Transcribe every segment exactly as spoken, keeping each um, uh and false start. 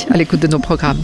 Merci à l'écoute de nos programmes.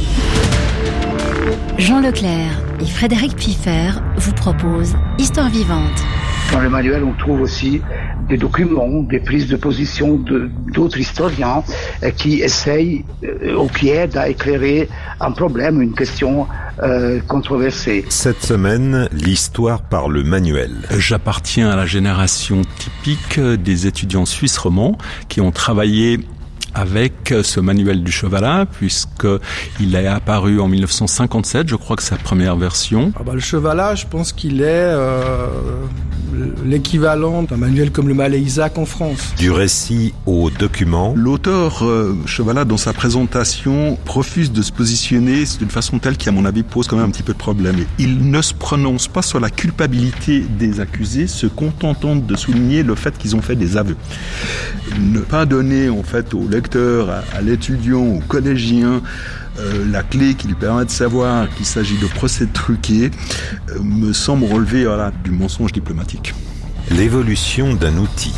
Jean Leclerc et Frédéric Piffer vous proposent Histoire vivante. Dans le manuel, on trouve aussi des documents, des prises de position de, d'autres historiens euh, qui essayent euh, ou qui aident à éclairer un problème, une question euh, controversée. Cette semaine, l'histoire par le manuel. J'appartiens à la génération typique des étudiants suisses romands qui ont travaillé avec ce manuel du Chevalat, puisqu'il est apparu en dix-neuf cent cinquante-sept, je crois que c'est sa première version. Ah bah, le Chevalat, je pense qu'il est euh, l'équivalent d'un manuel comme le Malais-Isaac en France. Du récit au document. L'auteur euh, Chevalat, dans sa présentation, refuse de se positionner d'une façon telle qui, à mon avis, pose quand même un petit peu de problème. Il ne se prononce pas sur la culpabilité des accusés, se contentant de souligner le fait qu'ils ont fait des aveux. Ne pas donner, en fait, au lecteur, à, à l'étudiant, au collégien, euh, la clé qui lui permet de savoir qu'il s'agit de procès truqués, euh, me semble relever voilà, du mensonge diplomatique. L'évolution d'un outil.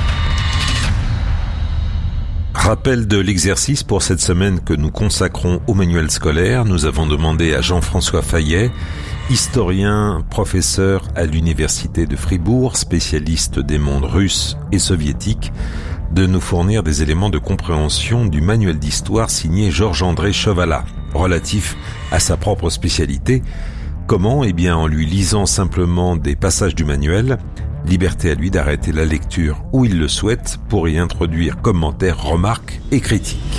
Rappel de l'exercice pour cette semaine que nous consacrons au manuel scolaire. Nous avons demandé à Jean-François Fayet, historien, professeur à l'université de Fribourg, spécialiste des mondes russes et soviétiques, de nous fournir des éléments de compréhension du manuel d'histoire signé Georges-André Chevalat, relatif à sa propre spécialité. Comment ? Eh bien, en lui lisant simplement des passages du manuel, liberté à lui d'arrêter la lecture où il le souhaite pour y introduire commentaires, remarques et critiques.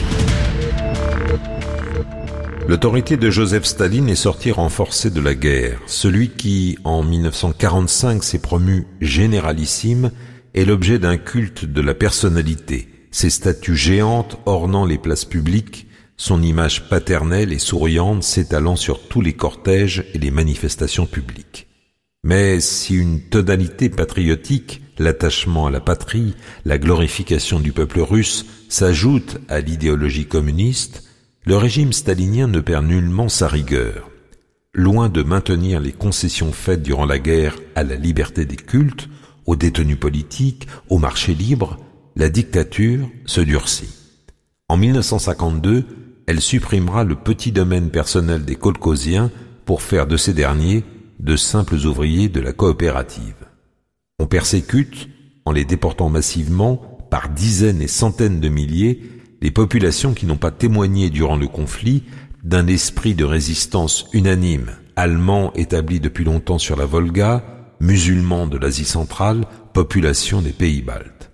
L'autorité de Joseph Staline est sortie renforcée de la guerre. Celui qui, en dix-neuf cent quarante-cinq, s'est promu généralissime est l'objet d'un culte de la personnalité, ses statues géantes ornant les places publiques, son image paternelle et souriante s'étalant sur tous les cortèges et les manifestations publiques. Mais si une tonalité patriotique, l'attachement à la patrie, la glorification du peuple russe s'ajoute à l'idéologie communiste, le régime stalinien ne perd nullement sa rigueur. Loin de maintenir les concessions faites durant la guerre à la liberté des cultes, aux détenus politiques, au marché libre, la dictature se durcit. En dix-neuf cent cinquante-deux, elle supprimera le petit domaine personnel des kolkhosiens pour faire de ces derniers de simples ouvriers de la coopérative. On persécute, en les déportant massivement, par dizaines et centaines de milliers, les populations qui n'ont pas témoigné durant le conflit d'un esprit de résistance unanime, allemands établis depuis longtemps sur la Volga, musulmans de l'Asie centrale, population des pays baltes.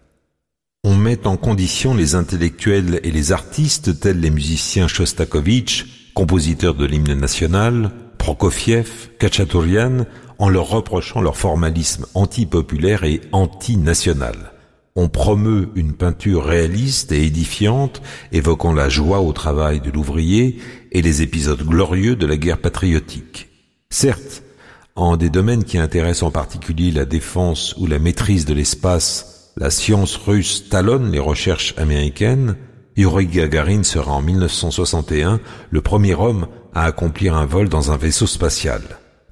On met en condition les intellectuels et les artistes tels les musiciens Shostakovich, compositeurs de l'hymne national, Prokofiev, Khatchatourian, en leur reprochant leur formalisme anti-populaire et anti-national. On promeut une peinture réaliste et édifiante, évoquant la joie au travail de l'ouvrier et les épisodes glorieux de la guerre patriotique. Certes, en des domaines qui intéressent en particulier la défense ou la maîtrise de l'espace, la science russe talonne les recherches américaines. Yuri Gagarin sera en dix-neuf cent soixante et un le premier homme à accomplir un vol dans un vaisseau spatial.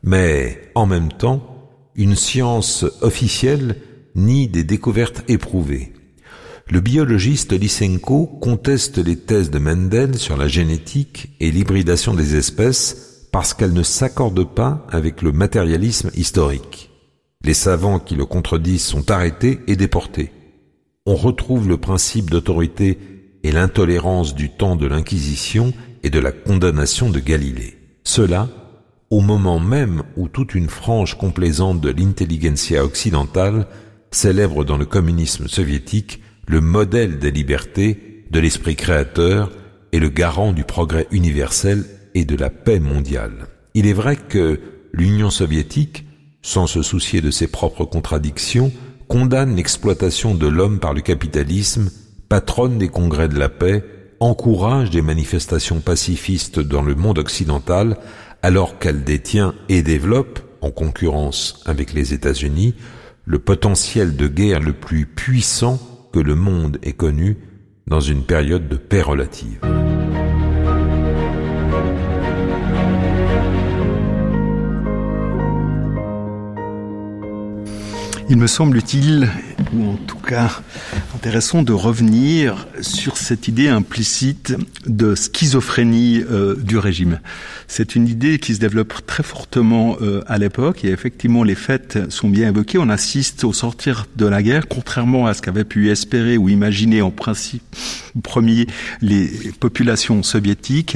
Mais, en même temps, une science officielle nie des découvertes éprouvées. Le biologiste Lysenko conteste les thèses de Mendel sur la génétique et l'hybridation des espèces parce qu'elles ne s'accordent pas avec le matérialisme historique. Les savants qui le contredisent sont arrêtés et déportés. On retrouve le principe d'autorité et l'intolérance du temps de l'Inquisition et de la condamnation de Galilée. Cela, au moment même où toute une frange complaisante de l'intelligentsia occidentale célèbre dans le communisme soviétique le modèle des libertés, de l'esprit créateur et le garant du progrès universel et de la paix mondiale. Il est vrai que l'Union soviétique, sans se soucier de ses propres contradictions, condamne l'exploitation de l'homme par le capitalisme, patronne des congrès de la paix, encourage des manifestations pacifistes dans le monde occidental, alors qu'elle détient et développe, en concurrence avec les États-Unis, le potentiel de guerre le plus puissant que le monde ait connu dans une période de paix relative. Il me semble utile ou en tout cas intéressant de revenir sur cette idée implicite de schizophrénie euh, du régime. C'est une idée qui se développe très fortement euh, à l'époque, et effectivement les faits sont bien évoqués. On assiste au sortir de la guerre, contrairement à ce qu'avaient pu espérer ou imaginer en principe premier les populations soviétiques,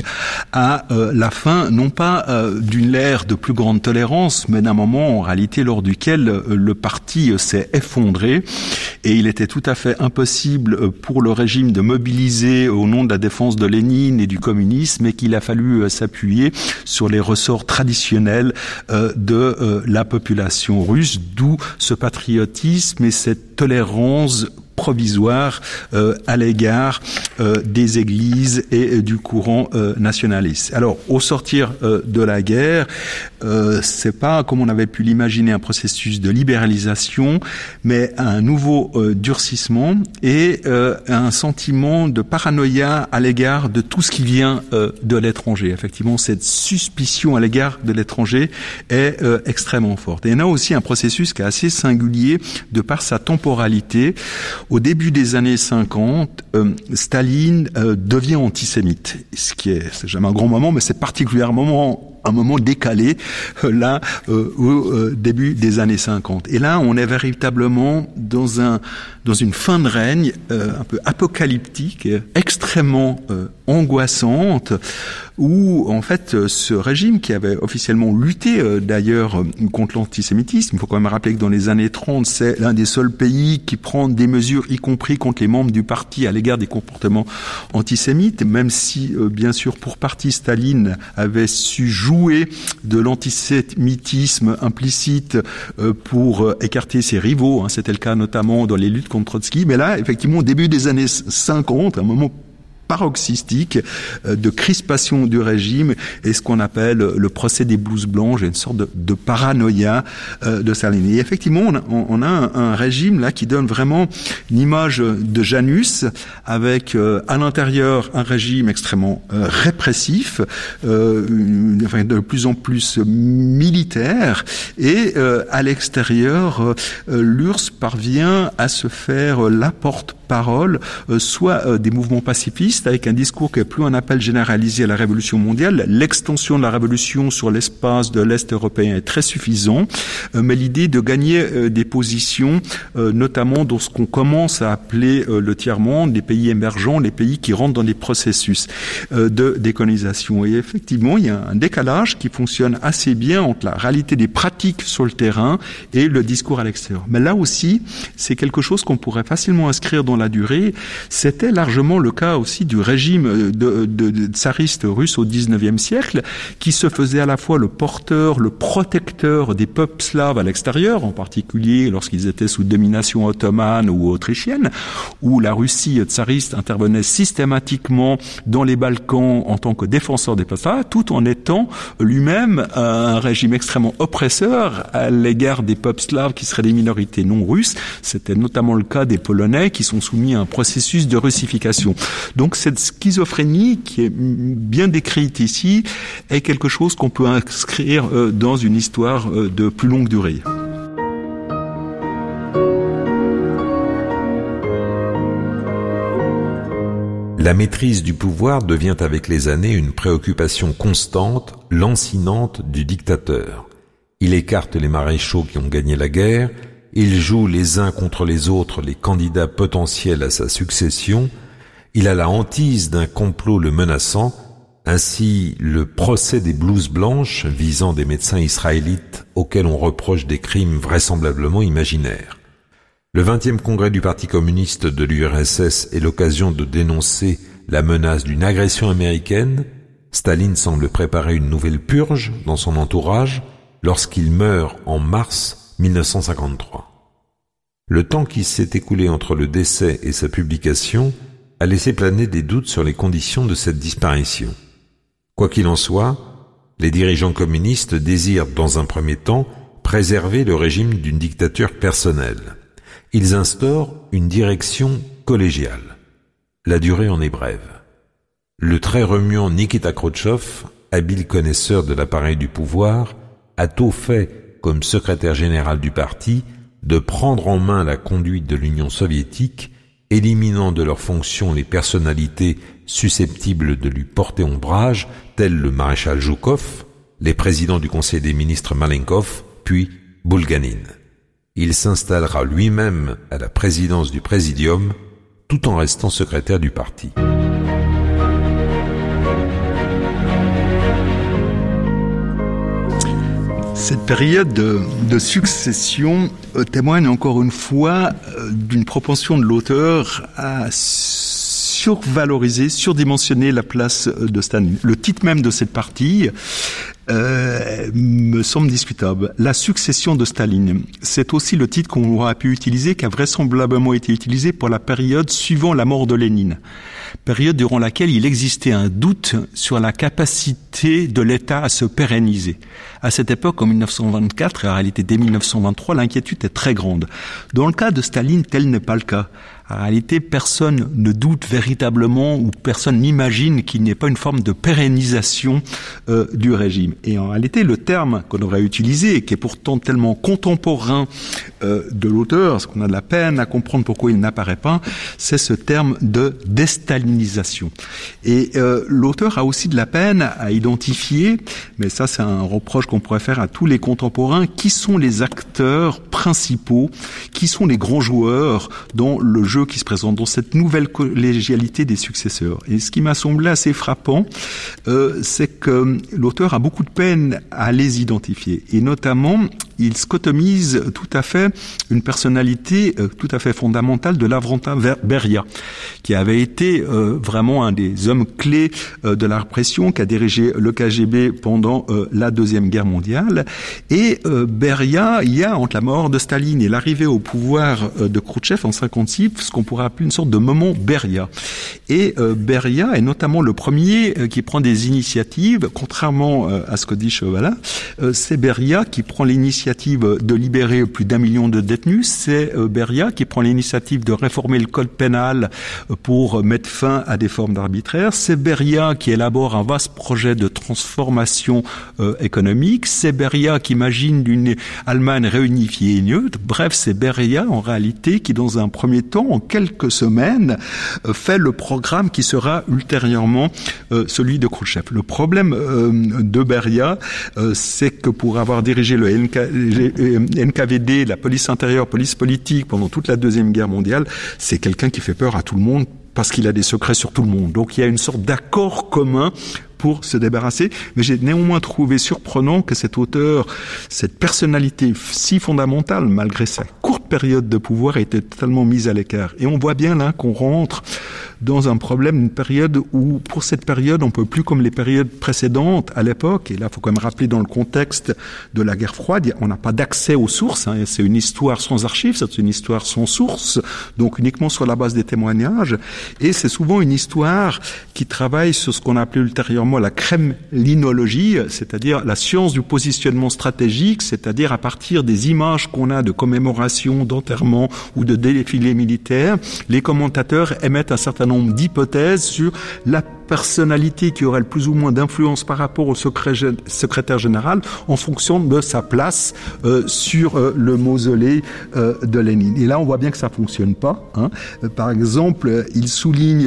à euh, la fin non pas euh, d'une ère de plus grande tolérance, mais d'un moment en réalité lors duquel euh, le parti euh, s'est effondré, et il était tout à fait impossible euh, pour le régime de mobiliser au nom de la défense de Lénine et du communisme, et qu'il a fallu euh, s'appuyer sur les ressorts traditionnels euh, de euh, la population russe, d'où ce patriotisme et cette tolérance provisoire euh, à l'égard euh, des églises et euh, du courant euh, nationaliste. Alors, au sortir euh, de la guerre, euh, c'est pas, comme on avait pu l'imaginer, un processus de libéralisation, mais un nouveau euh, durcissement et euh, un sentiment de paranoïa à l'égard de tout ce qui vient euh, de l'étranger. Effectivement, cette suspicion à l'égard de l'étranger est euh, extrêmement forte. Et il y en a aussi un processus qui est assez singulier de par sa temporalité. Au début des années cinquante, euh, Staline euh, devient antisémite, ce qui est, c'est jamais un grand moment, mais c'est particulièrement un moment décalé, euh, là, euh, au euh, début des années cinquante. Et là, on est véritablement dans un dans une fin de règne euh, un peu apocalyptique, extrêmement euh, angoissante, où en fait ce régime qui avait officiellement lutté euh, d'ailleurs contre l'antisémitisme, il faut quand même rappeler que dans les années trente, c'est l'un des seuls pays qui prend des mesures, y compris contre les membres du parti à l'égard des comportements antisémites, même si euh, bien sûr pour partie Staline avait su jouer de l'antisémitisme implicite euh, pour euh, écarter ses rivaux, hein, c'était le cas notamment dans les luttes contre Trotsky, mais là effectivement au début des années cinquante, un moment paroxystique de crispation du régime et ce qu'on appelle le procès des blouses blanches, une sorte de, de paranoïa euh, de Staline. Et effectivement, on a, on a un, un régime là qui donne vraiment une image de Janus, avec euh, à l'intérieur un régime extrêmement euh, répressif, euh, une, enfin, de plus en plus militaire, et euh, à l'extérieur, euh, l'U R S S parvient à se faire euh, la porte-parole, euh, soit euh, des mouvements pacifistes, avec un discours qui est plus un appel généralisé à la révolution mondiale. L'extension de la révolution sur l'espace de l'Est européen est très suffisant, euh, mais l'idée de gagner euh, des positions, euh, notamment dans ce qu'on commence à appeler euh, le tiers-monde, les pays émergents, les pays qui rentrent dans des processus euh, de décolonisation. Et effectivement, il y a un décalage qui fonctionne assez bien entre la réalité des pratiques sur le terrain et le discours à l'extérieur. Mais là aussi, c'est quelque chose qu'on pourrait facilement inscrire dans la durée. C'était largement le cas aussi du régime de, de, de tsariste russe au dix-neuvième siècle, qui se faisait à la fois le porteur, le protecteur des peuples slaves à l'extérieur, en particulier lorsqu'ils étaient sous domination ottomane ou autrichienne, où la Russie tsariste intervenait systématiquement dans les Balkans en tant que défenseur des peuples slaves, tout en étant lui-même un régime extrêmement oppresseur à l'égard des peuples slaves qui seraient des minorités non russes. C'était notamment le cas des Polonais qui sont soumis à un processus de russification. Donc cette schizophrénie qui est bien décrite ici est quelque chose qu'on peut inscrire dans une histoire de plus longue durée. La maîtrise du pouvoir devient avec les années une préoccupation constante, lancinante du dictateur. Il écarte les maréchaux qui ont gagné la guerre, il joue les uns contre les autres les candidats potentiels à sa succession. Il a la hantise d'un complot le menaçant, ainsi le procès des blouses blanches visant des médecins israélites auxquels on reproche des crimes vraisemblablement imaginaires. Le vingtième congrès du Parti communiste de l'U R S S est l'occasion de dénoncer la menace d'une agression américaine. Staline semble préparer une nouvelle purge dans son entourage lorsqu'il meurt en mars mille neuf cent cinquante-trois. Le temps qui s'est écoulé entre le décès et sa publication a laissé planer des doutes sur les conditions de cette disparition. Quoi qu'il en soit, les dirigeants communistes désirent dans un premier temps préserver le régime d'une dictature personnelle. Ils instaurent une direction collégiale. La durée en est brève. Le très remuant Nikita Khrouchtchev, habile connaisseur de l'appareil du pouvoir, a tôt fait, comme secrétaire général du parti, de prendre en main la conduite de l'Union soviétique, éliminant de leurs fonctions les personnalités susceptibles de lui porter ombrage, tels le maréchal Zhukov, les présidents du Conseil des ministres Malenkov, puis Bulganin. Il s'installera lui-même à la présidence du Présidium, tout en restant secrétaire du parti. Cette période de, de succession euh, témoigne encore une fois euh, d'une propension de l'auteur à survaloriser, surdimensionner la place de Staline. Le titre même de cette partie euh, me semble discutable. La succession de Staline, c'est aussi le titre qu'on aura pu utiliser, qui a vraisemblablement été utilisé pour la période suivant la mort de Lénine. Période durant laquelle il existait un doute sur la capacité de l'État à se pérenniser. À cette époque, en mille neuf cent vingt-quatre, et en réalité dès mille neuf cent vingt-trois, l'inquiétude est très grande. Dans le cas de Staline, tel n'est pas le cas. En réalité, personne ne doute véritablement ou personne n'imagine qu'il n'y ait pas une forme de pérennisation euh, du régime. Et en réalité, le terme qu'on aurait utilisé, qui est pourtant tellement contemporain euh, de l'auteur, parce qu'on a de la peine à comprendre pourquoi il n'apparaît pas, c'est ce terme de déstalinisation. Et euh, l'auteur a aussi de la peine à identifier, mais ça c'est un reproche qu'on pourrait faire à tous les contemporains, qui sont les acteurs principaux, qui sont les grands joueurs dans le jeu qui se présente, dans cette nouvelle collégialité des successeurs. Et ce qui m'a semblé assez frappant, euh, c'est que l'auteur a beaucoup de peine à les identifier. Et notamment, il scotomise tout à fait une personnalité euh, tout à fait fondamentale de Lavrentien Beria, qui avait été euh, vraiment un des hommes clés euh, de la répression, qui a dirigé le K G B pendant euh, la Deuxième Guerre mondiale. Et euh, Beria, il y a entre la mort de Staline et l'arrivée au pouvoir euh, de Khrouchtchev en cinquante-six, ce qu'on pourrait appeler une sorte de moment Beria. Et euh, Beria est notamment le premier euh, qui prend des initiatives, contrairement euh, à ce que dit Chevalat, euh, c'est Beria qui prend l'initiative de libérer plus d'un million de détenus, c'est euh, Beria qui prend l'initiative de réformer le code pénal euh, pour mettre fin à des formes d'arbitraire, c'est Beria qui élabore un vaste projet de transformation euh, économique, c'est Beria qui imagine une Allemagne réunifiée et neutre, bref, c'est Beria en réalité qui dans un premier temps, en quelques semaines, euh, fait le programme qui sera ultérieurement euh, celui de Khrouchtchev. Le problème euh, de Beria, euh, c'est que pour avoir dirigé le N K V D, la police intérieure, police politique pendant toute la Deuxième Guerre mondiale, c'est quelqu'un qui fait peur à tout le monde parce qu'il a des secrets sur tout le monde. Donc il y a une sorte d'accord commun pour se débarrasser, mais j'ai néanmoins trouvé surprenant que cet auteur, cette personnalité si fondamentale, malgré sa courte période de pouvoir, était totalement mise à l'écart. Et on voit bien là qu'on rentre dans un problème, une période où, pour cette période, on peut plus, comme les périodes précédentes à l'époque, et là, il faut quand même rappeler dans le contexte de la guerre froide, on n'a pas d'accès aux sources, hein, c'est une histoire sans archives, c'est une histoire sans source, donc uniquement sur la base des témoignages, et c'est souvent une histoire qui travaille sur ce qu'on a appelé ultérieurement la kremlinologie, c'est-à-dire la science du positionnement stratégique, c'est-à-dire à partir des images qu'on a de commémoration, d'enterrement ou de défilés militaires, les commentateurs émettent un certain nombre d'hypothèses sur la personnalité qui aurait le plus ou moins d'influence par rapport au secré- secrétaire général en fonction de sa place euh, sur euh, le mausolée euh, de Lénine. Et là, on voit bien que ça fonctionne pas. Hein. Euh, par exemple, il souligne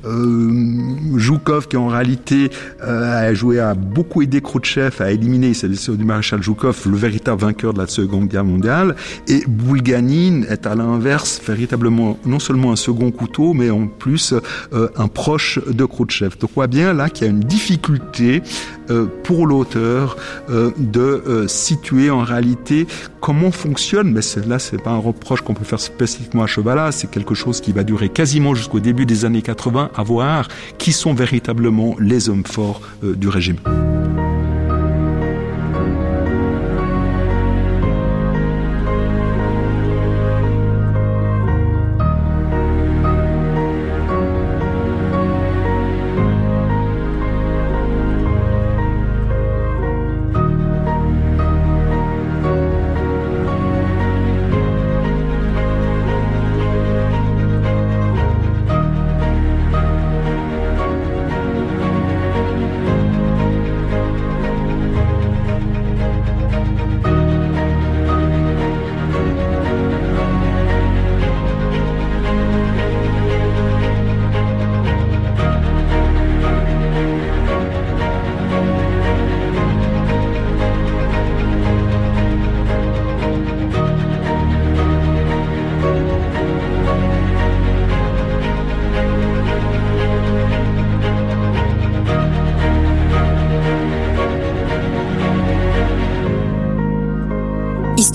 euh, Zhukov qui en réalité euh, a joué à beaucoup aider Khrouchtchev à éliminer, c'est du maréchal Zhukov, le véritable vainqueur de la Seconde Guerre mondiale. Et Bulganin est à l'inverse véritablement non seulement un second couteau, mais en plus euh, un proche de Khrouchtchev. Donc on voit bien là qu'il y a une difficulté euh, pour l'auteur euh, de euh, situer en réalité comment fonctionne, mais c'est, là c'est pas un reproche qu'on peut faire spécifiquement à Chevalat, c'est quelque chose qui va durer quasiment jusqu'au début des années quatre-vingts, à voir qui sont véritablement les hommes forts euh, du régime.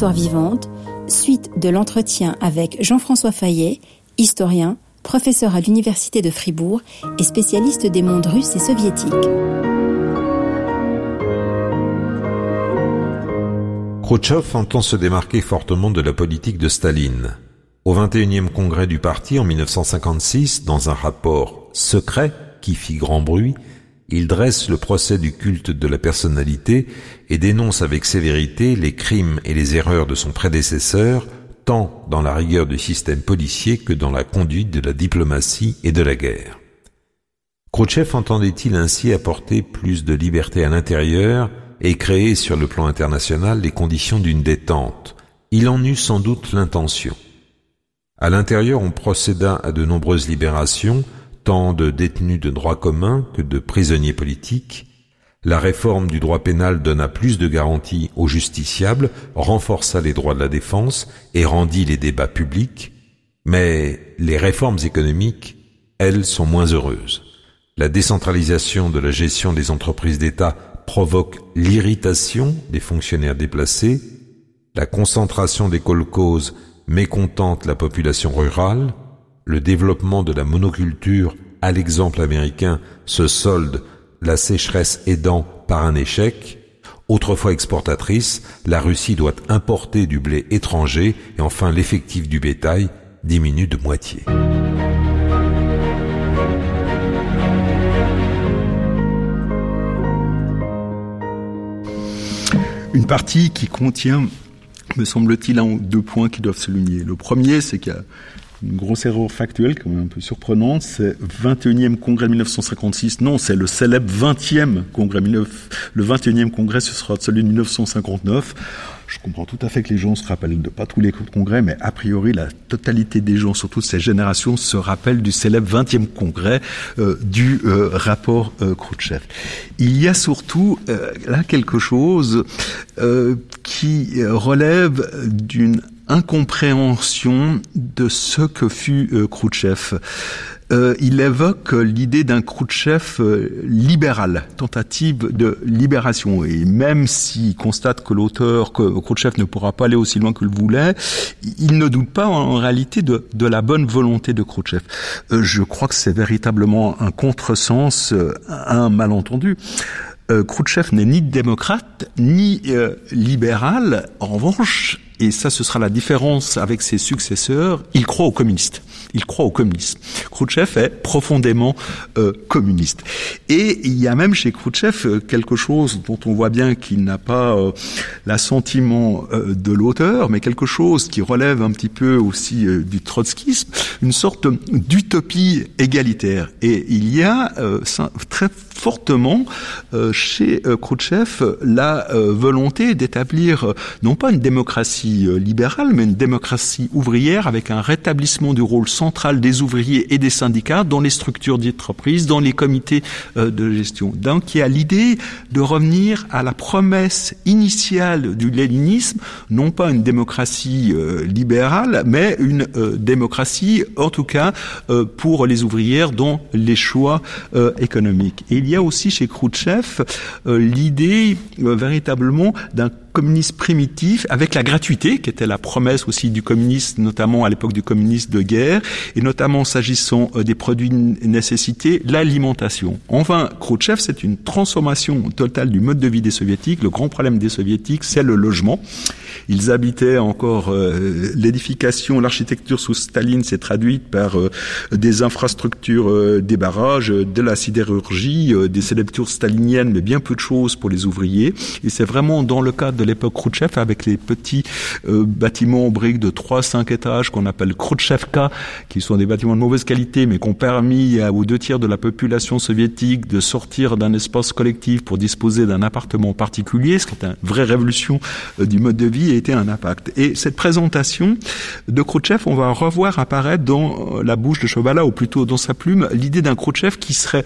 Histoire vivante, suite de l'entretien avec Jean-François Fayet, historien, professeur à l'Université de Fribourg et spécialiste des mondes russes et soviétiques. Khrouchtchev entend se démarquer fortement de la politique de Staline. Au vingt et unième congrès du parti en mille neuf cent cinquante-six, dans un rapport secret qui fit grand bruit, il dresse le procès du culte de la personnalité et dénonce avec sévérité les crimes et les erreurs de son prédécesseur, tant dans la rigueur du système policier que dans la conduite de la diplomatie et de la guerre. Khrouchtchev entendait-il ainsi apporter plus de liberté à l'intérieur et créer sur le plan international les conditions d'une détente? Il en eut sans doute l'intention. À l'intérieur, on procéda à de nombreuses libérations, tant de détenus de droit commun que de prisonniers politiques. La réforme du droit pénal donna plus de garanties aux justiciables, renforça les droits de la défense et rendit les débats publics. Mais les réformes économiques, elles, sont moins heureuses. La décentralisation de la gestion des entreprises d'État provoque l'irritation des fonctionnaires déplacés. La concentration des kolkhozes mécontente la population rurale. Le développement de la monoculture, à l'exemple américain, se solde, la sécheresse aidant, par un échec. Autrefois exportatrice, la Russie doit importer du blé étranger et enfin l'effectif du bétail diminue de moitié. Une partie qui contient, me semble-t-il, un ou deux points qui doivent se souligner. Le premier, c'est qu'il y a une grosse erreur factuelle, quand même un peu surprenante, c'est vingt et unième congrès de mille neuf cent cinquante-six. Non, c'est le célèbre vingtième congrès. Le vingt et unième congrès, ce sera celui de mille neuf cent cinquante-neuf. Je comprends tout à fait que les gens se rappellent de pas tous les congrès, mais a priori, la totalité des gens, surtout ces générations, se rappellent du célèbre vingtième congrès euh, du euh, rapport euh, Khrouchtchev. Il y a surtout euh, là quelque chose euh, qui relève d'une incompréhension de ce que fut euh, Khrouchtchev. Euh, il évoque l'idée d'un Khrouchtchev euh, libéral, tentative de libération. Et même s'il constate que l'auteur, que Khrouchtchev ne pourra pas aller aussi loin que le voulait, il ne doute pas en réalité de, de la bonne volonté de Khrouchtchev. Euh, je crois que c'est véritablement un contresens, euh, un malentendu. Euh, Khrouchtchev n'est ni démocrate, ni euh, libéral. En revanche, et ça ce sera la différence avec ses successeurs, il croit aux communistes. Il croit au communisme. Khrouchtchev est profondément euh, communiste. Et il y a même chez Khrouchtchev quelque chose dont on voit bien qu'il n'a pas euh, l'assentiment euh, de l'auteur, mais quelque chose qui relève un petit peu aussi euh, du trotskisme, une sorte d'utopie égalitaire. Et il y a euh, très fortement euh, chez euh, Khrouchtchev la euh, volonté d'établir euh, non pas une démocratie euh, libérale, mais une démocratie ouvrière avec un rétablissement du rôle central des ouvriers et des syndicats dans les structures d'entreprise, dans les comités euh, de gestion. Donc il y a l'idée de revenir à la promesse initiale du léninisme, non pas une démocratie euh, libérale, mais une euh, démocratie, en tout cas, euh, pour les ouvrières dans les choix euh, économiques. Et il y a aussi chez Khrouchtchev euh, l'idée euh, véritablement d'un communisme primitif avec la gratuité qui était la promesse aussi du communisme, notamment à l'époque du communisme de guerre et notamment s'agissant euh, des produits nécessités, l'alimentation. Enfin, Khrouchtchev, c'est une transformation totale du mode de vie des soviétiques. Le grand problème des soviétiques, c'est le logement. Ils habitaient encore euh, l'édification, l'architecture sous Staline s'est traduite par euh, des infrastructures, euh, des barrages, de la sidérurgie, euh, des célèbres tours staliniennes, mais bien peu de choses pour les ouvriers. Et c'est vraiment dans le cadre de l'époque Khrouchtchev, avec les petits euh, bâtiments en briques de trois à cinq étages qu'on appelle Khrouchtchevka, qui sont des bâtiments de mauvaise qualité, mais qui ont permis à, aux deux tiers de la population soviétique de sortir d'un espace collectif pour disposer d'un appartement particulier, ce qui est une vraie révolution euh, du mode de vie, a été un impact. Et cette présentation de Khrouchtchev, on va revoir apparaître dans la bouche de Chauvala, ou plutôt dans sa plume, l'idée d'un Khrouchtchev qui serait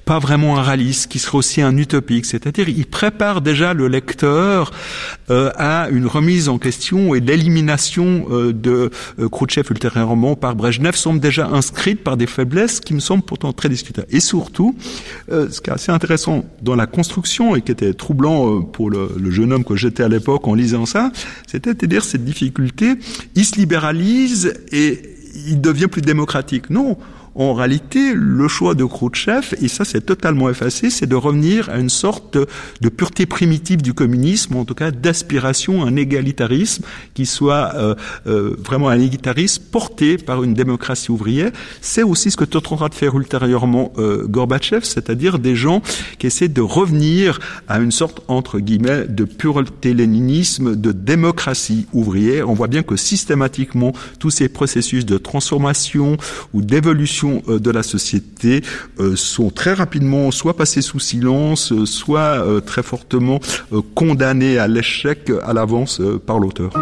pas vraiment un réaliste, qui serait aussi un utopique. C'est-à-dire, il prépare déjà le lecteur euh, à une remise en question et l'élimination euh, de euh, Khrouchtchev ultérieurement par Brejnev semble déjà inscrite par des faiblesses qui me semblent pourtant très discutables. Et surtout, euh, ce qui est assez intéressant dans la construction et qui était troublant euh, pour le, le jeune homme que j'étais à l'époque en lisant ça, c'était de dire cette difficulté, il se libéralise et il devient plus démocratique. Non. En réalité, le choix de Khrouchtchev, et ça c'est totalement effacé, c'est de revenir à une sorte de pureté primitive du communisme, en tout cas d'aspiration à un égalitarisme qui soit euh, euh, vraiment un égalitarisme porté par une démocratie ouvrière. C'est aussi ce que tentera de faire ultérieurement euh, Gorbatchev, c'est-à-dire des gens qui essaient de revenir à une sorte, entre guillemets, de pureté léninisme, de démocratie ouvrière. On voit bien que systématiquement, tous ces processus de transformation ou d'évolution de la société euh, sont très rapidement soit passés sous silence, euh, soit euh, très fortement euh, condamnés à l'échec à l'avance euh, par l'auteur.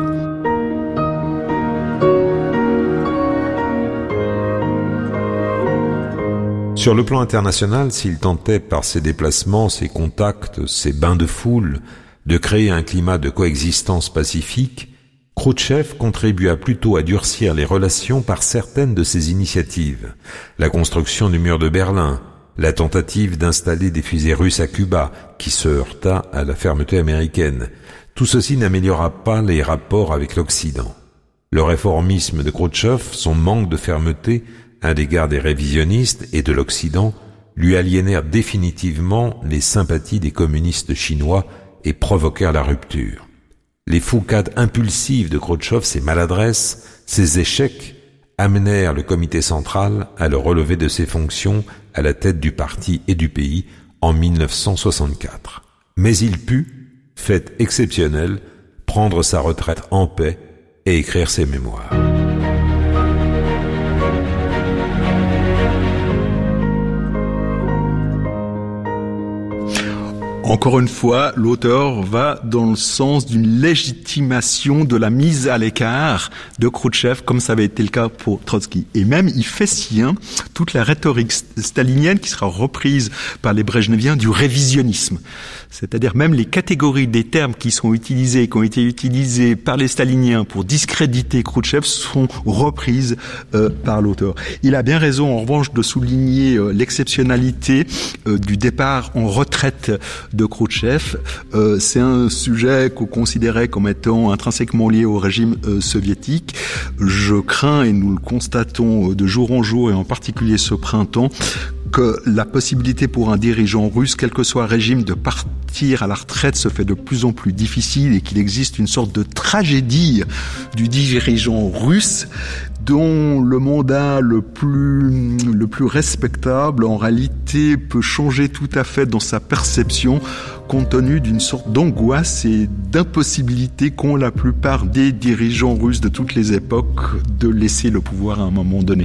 Sur le plan international, s'il tentait par ses déplacements, ses contacts, ses bains de foule, de créer un climat de coexistence pacifique, Khrouchtchev contribua plutôt à durcir les relations par certaines de ses initiatives. La construction du mur de Berlin, la tentative d'installer des fusées russes à Cuba, qui se heurta à la fermeté américaine. Tout ceci n'améliora pas les rapports avec l'Occident. Le réformisme de Khrouchtchev, son manque de fermeté à l'égard des révisionnistes et de l'Occident, lui aliénèrent définitivement les sympathies des communistes chinois et provoquèrent la rupture. Les foucades impulsives de Khrouchtchev, ses maladresses, ses échecs, amenèrent le comité central à le relever de ses fonctions à la tête du parti et du pays en mille neuf cent soixante-quatre. Mais il put, fait exceptionnel, prendre sa retraite en paix et écrire ses mémoires. Encore une fois, l'auteur va dans le sens d'une légitimation de la mise à l'écart de Khrouchtchev, comme ça avait été le cas pour Trotsky. Et même, il fait sien toute la rhétorique stalinienne qui sera reprise par les Brejneviens du révisionnisme. C'est-à-dire même les catégories des termes qui sont utilisés, qui ont été utilisés par les staliniens pour discréditer Khrouchtchev sont reprises euh, par l'auteur. Il a bien raison, en revanche, de souligner euh, l'exceptionnalité euh, du départ en retraite de Khrouchtchev. Euh, c'est un sujet qu'on considérait comme étant intrinsèquement lié au régime euh, soviétique. Je crains, et nous le constatons de jour en jour, et en particulier ce printemps, que la possibilité pour un dirigeant russe, quel que soit le régime, de partir à la retraite se fait de plus en plus difficile et qu'il existe une sorte de tragédie du dirigeant russe dont le mandat le plus, le plus respectable, en réalité, peut changer tout à fait dans sa perception compte tenu d'une sorte d'angoisse et d'impossibilité qu'ont la plupart des dirigeants russes de toutes les époques de laisser le pouvoir à un moment donné.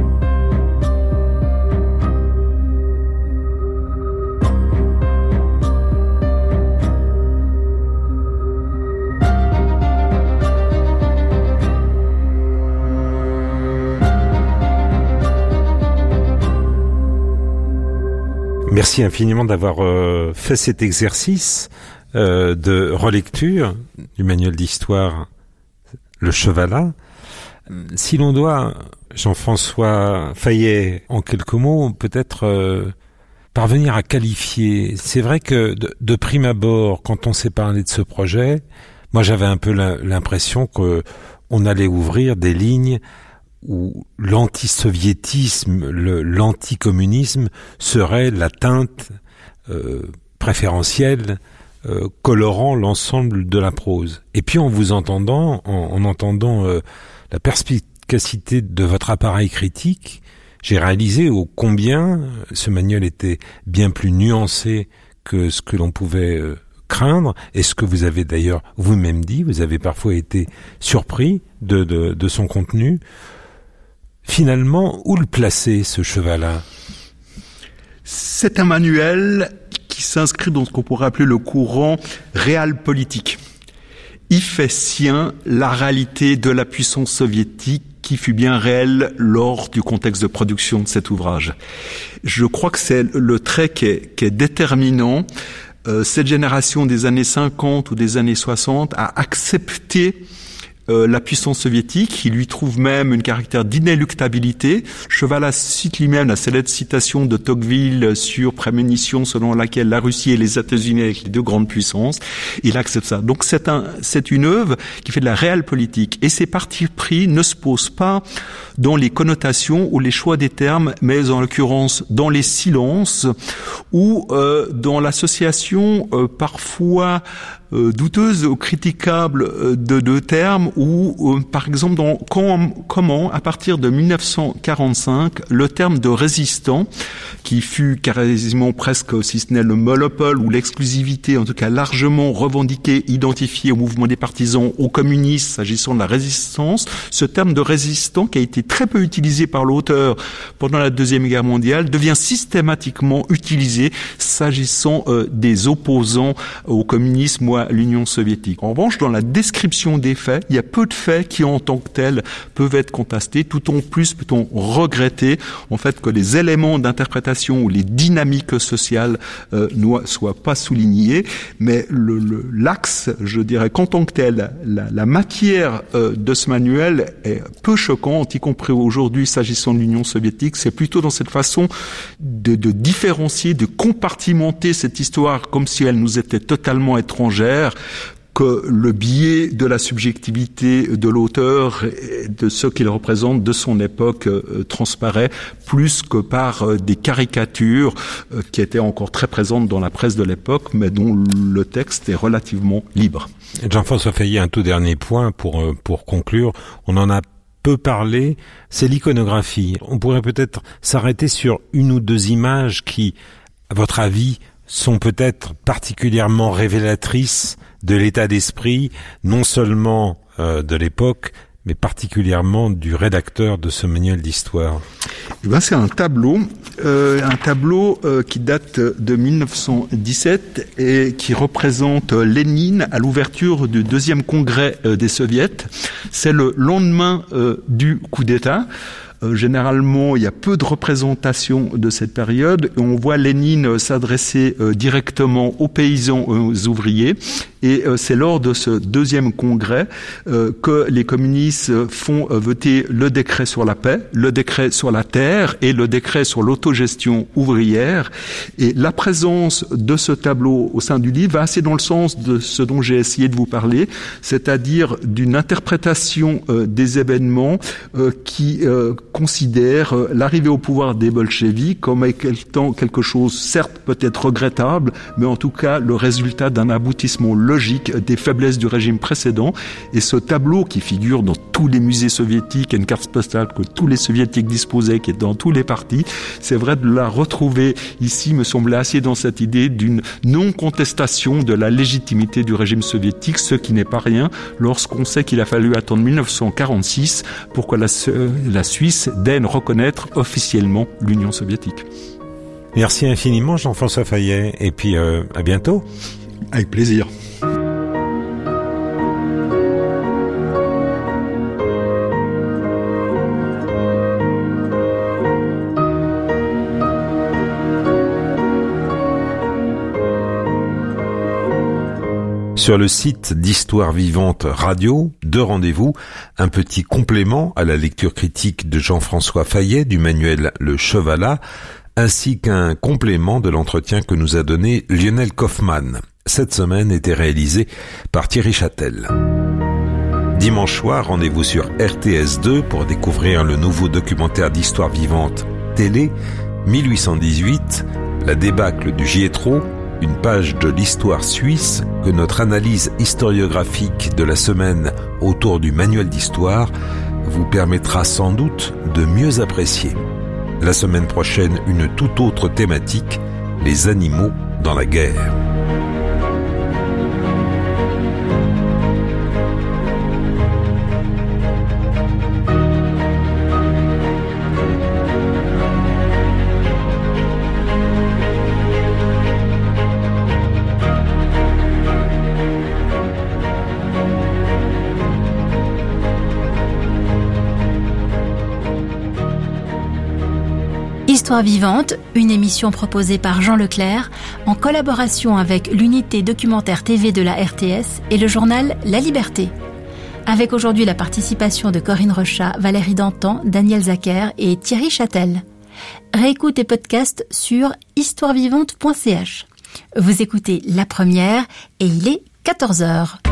Merci infiniment d'avoir euh, fait cet exercice euh, de relecture du manuel d'histoire Le Chevalat. Si l'on doit, Jean-François Fayet, en quelques mots, peut-être euh, parvenir à qualifier. C'est vrai que de, de prime abord, quand on s'est parlé de ce projet, moi j'avais un peu l'impression que on allait ouvrir des lignes où l'antisoviétisme, le, l'anticommunisme serait la teinte euh, préférentielle euh, colorant l'ensemble de la prose. Et puis en vous entendant, en, en entendant euh, la perspicacité de votre appareil critique, j'ai réalisé ô combien ce manuel était bien plus nuancé que ce que l'on pouvait euh, craindre, et ce que vous avez d'ailleurs vous-même dit, vous avez parfois été surpris de, de, de son contenu. Finalement, où le placer, ce Chevalat ? C'est un manuel qui s'inscrit dans ce qu'on pourrait appeler le courant réel-politique. Il fait sien la réalité de la puissance soviétique qui fut bien réel lors du contexte de production de cet ouvrage. Je crois que c'est le trait qui est, qui est déterminant. Euh, cette génération des années cinquante ou des années soixante a accepté Euh, la puissance soviétique, il lui trouve même un caractère d'inéluctabilité. Chevalas cite lui-même la célèbre citation de Tocqueville sur prémonition selon laquelle la Russie et les États-Unis avec les deux grandes puissances. Il accepte ça. Donc c'est un, c'est une œuvre qui fait de la réelle politique. Et ces partis pris ne se posent pas dans les connotations ou les choix des termes, mais en l'occurrence dans les silences ou euh, dans l'association euh, parfois Euh, douteuse ou critiquable euh, de deux termes ou euh, par exemple dans com- comment à partir de mille neuf cent quarante-cinq le terme de résistant qui fut quasiment presque si ce n'est le monopole ou l'exclusivité en tout cas largement revendiqué, identifié au mouvement des partisans, aux communistes s'agissant de la résistance, ce terme de résistant qui a été très peu utilisé par l'auteur pendant la Deuxième Guerre mondiale devient systématiquement utilisé s'agissant euh, des opposants au communisme ou à l'Union soviétique. En revanche, dans la description des faits, il y a peu de faits qui, en tant que tels, peuvent être contestés. Tout en plus, peut-on regretter, en fait, que les éléments d'interprétation ou les dynamiques sociales euh, ne soient pas soulignés. Mais le, le, l'axe, je dirais qu'en tant que tel, la, la matière euh, de ce manuel est peu choquante, y compris aujourd'hui, s'agissant de l'Union soviétique. C'est plutôt dans cette façon de, de différencier, de compartimenter cette histoire comme si elle nous était totalement étrangère, que le biais de la subjectivité de l'auteur et de ce qu'il représente de son époque euh, transparaît plus que par euh, des caricatures euh, qui étaient encore très présentes dans la presse de l'époque, mais dont le texte est relativement libre. Jean-François Fayet, un tout dernier point pour, euh, pour conclure. On en a peu parlé, c'est l'iconographie. On pourrait peut-être s'arrêter sur une ou deux images qui, à votre avis, sont peut-être particulièrement révélatrices de l'état d'esprit, non seulement euh, de l'époque, mais particulièrement du rédacteur de ce manuel d'histoire. Eh ben, c'est un tableau, euh, un tableau euh, qui date de mille neuf cent dix-sept et qui représente Lénine à l'ouverture du deuxième congrès euh, des soviets. C'est le lendemain euh, du coup d'État. Euh, généralement, il y a peu de représentation de cette période. Et on voit Lénine s'adresser euh, directement aux paysans, aux ouvriers. Et euh, c'est lors de ce deuxième congrès euh, que les communistes font euh, voter le décret sur la paix, le décret sur la terre et le décret sur l'autogestion ouvrière. Et la présence de ce tableau au sein du livre va assez dans le sens de ce dont j'ai essayé de vous parler, c'est-à-dire d'une interprétation euh, des événements euh, qui euh, considère euh, l'arrivée au pouvoir des bolcheviks comme étant quelque chose, certes peut-être regrettable, mais en tout cas le résultat d'un aboutissement logique des faiblesses du régime précédent. Et ce tableau qui figure dans tous les musées soviétiques, une carte postale que tous les soviétiques disposaient, qui est dans tous les partis, c'est vrai de la retrouver ici, me semblait assez dans cette idée d'une non-contestation de la légitimité du régime soviétique, ce qui n'est pas rien lorsqu'on sait qu'il a fallu attendre mille neuf cent quarante-six pour que la, la Suisse daigne reconnaître officiellement l'Union soviétique. Merci infiniment Jean-François Fayet et puis euh, à bientôt. Avec plaisir. Sur le site d'Histoire Vivante Radio, deux rendez-vous, un petit complément à la lecture critique de Jean-François Fayet du manuel Le Chevalat, ainsi qu'un complément de l'entretien que nous a donné Lionel Kaufmann. Cette semaine était réalisée par Thierry Châtel. Dimanche soir, rendez-vous sur R T S deux pour découvrir le nouveau documentaire d'Histoire Vivante télé, mille huit cent dix-huit, la débâcle du Gietro, une page de l'histoire suisse que notre analyse historiographique de la semaine autour du manuel d'histoire vous permettra sans doute de mieux apprécier. La semaine prochaine, une toute autre thématique, les animaux dans la guerre. Histoire vivante, une émission proposée par Jean Leclerc en collaboration avec l'unité documentaire T V de la R T S et le journal La Liberté. Avec aujourd'hui la participation de Corinne Rechat, Valérie Dantan, Daniel Zacher et Thierry Châtel. Réécoute et podcast sur histoire vivante point c h. Vous écoutez La Première et il est quatorze heures.